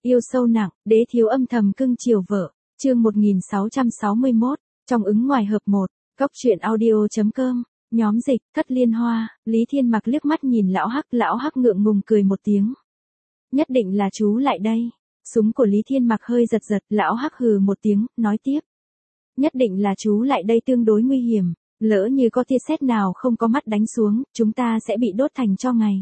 Yêu sâu nặng, đế thiếu âm thầm cưng chiều vợ. Chương 1661, trong ứng ngoài hợp 1, góc truyện audio.com, nhóm dịch, Thất Liên Hoa. Lý Thiên Mặc liếc mắt nhìn lão hắc ngượng ngùng cười một tiếng. Nhất định là chú lại đây. Súng của Lý Thiên Mặc hơi giật giật, lão hắc hừ một tiếng, nói tiếp. Nhất định là chú lại đây tương đối nguy hiểm, lỡ như có tia sét nào không có mắt đánh xuống, chúng ta sẽ bị đốt thành tro ngày.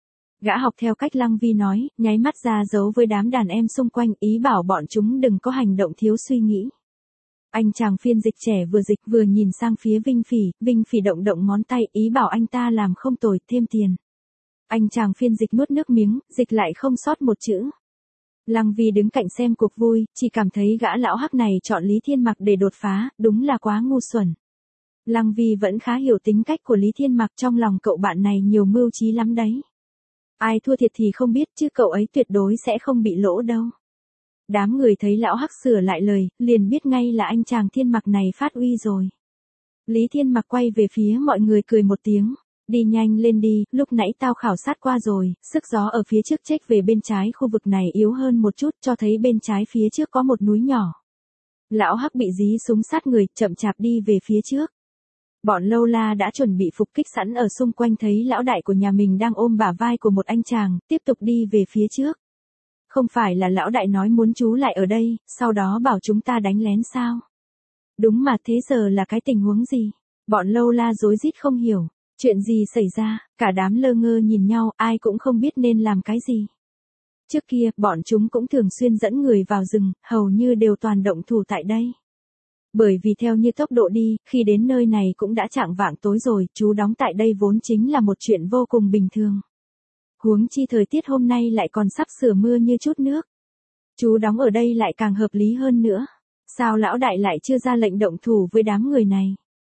Gã học theo cách Lăng Vi nói, nháy mắt ra dấu với đám đàn em xung quanh, ý bảo bọn chúng đừng có hành động thiếu suy nghĩ. Anh chàng phiên dịch trẻ vừa dịch vừa nhìn sang phía Vinh Phỉ động ngón tay, ý bảo anh ta làm không tồi, thêm tiền. Anh chàng phiên dịch nuốt nước miếng, dịch lại không sót một chữ. Lăng Vi đứng cạnh xem cuộc vui, chỉ cảm thấy gã lão hắc này chọn Lý Thiên Mặc để đột phá, đúng là quá ngu xuẩn. Lăng Vi vẫn khá hiểu tính cách của Lý Thiên Mặc, trong lòng cậu bạn này nhiều mưu trí lắm đấy. Ai thua thiệt thì không biết, chứ cậu ấy tuyệt đối sẽ không bị lỗ đâu. Đám người thấy lão hắc sửa lại lời, liền biết ngay là anh chàng Thiên Mặc này phát uy rồi. Lý Thiên Mặc quay về phía mọi người cười một tiếng. Đi nhanh lên đi, lúc nãy tao khảo sát qua rồi, sức gió ở phía trước chếch về bên trái khu vực này yếu hơn một chút, cho thấy bên trái phía trước có một núi nhỏ. Lão hắc bị dí súng sát người, chậm chạp đi về phía trước. Bọn lâu la đã chuẩn bị phục kích sẵn ở xung quanh, thấy lão đại của nhà mình đang ôm bả vai của một anh chàng, tiếp tục đi về phía trước. Không phải là lão đại nói muốn chú lại ở đây, sau đó bảo chúng ta đánh lén sao? Đúng mà, thế giờ là cái tình huống gì? Bọn lâu la rối rít không hiểu. Chuyện gì xảy ra, cả đám lơ ngơ nhìn nhau, ai cũng không biết nên làm cái gì. Trước kia, bọn chúng cũng thường xuyên dẫn người vào rừng, hầu như đều toàn động thủ tại đây. Bởi vì theo như tốc độ đi, khi đến nơi này cũng đã chạng vạng tối rồi, chú đóng tại đây vốn chính là một chuyện vô cùng bình thường. Huống chi thời tiết hôm nay lại còn sắp sửa mưa như chút nước. Chú đóng ở đây lại càng hợp lý hơn nữa. Sao lão đại lại chưa ra lệnh động thủ với đám người này?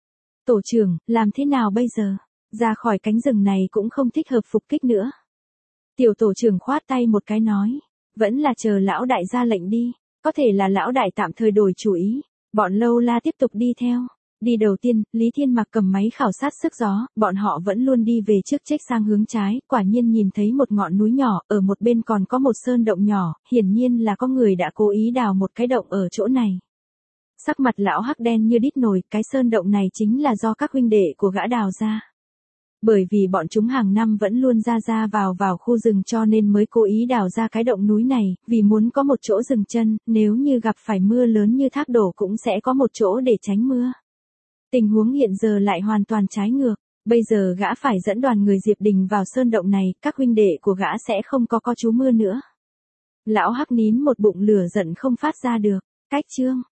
Tổ trưởng, làm thế nào bây giờ? Ra khỏi cánh rừng này cũng không thích hợp phục kích nữa. Tiểu tổ trưởng khoát tay một cái nói. Vẫn là chờ lão đại ra lệnh đi. Có thể là lão đại tạm thời đổi chủ ý. Bọn lâu la tiếp tục đi theo. Đi đầu tiên, Lý Thiên Mặc cầm máy khảo sát sức gió. Bọn họ vẫn luôn đi về trước chếch sang hướng trái. Quả nhiên nhìn thấy một ngọn núi nhỏ. Ở một bên còn có một sơn động nhỏ. Hiển nhiên là có người đã cố ý đào một cái động ở chỗ này. Sắc mặt lão hắc đen như đít nồi. Cái sơn động này chính là do các huynh đệ của gã đào ra. Bởi vì bọn chúng hàng năm vẫn luôn ra vào khu rừng, cho nên mới cố ý đào ra cái động núi này, vì muốn có một chỗ dừng chân, nếu như gặp phải mưa lớn như thác đổ cũng sẽ có một chỗ để tránh mưa. Tình huống hiện giờ lại hoàn toàn trái ngược, bây giờ gã phải dẫn đoàn người Diệp Đình vào sơn động này, các huynh đệ của gã sẽ không có trú mưa nữa. Lão hắc nín một bụng lửa giận không phát ra được. Cách chương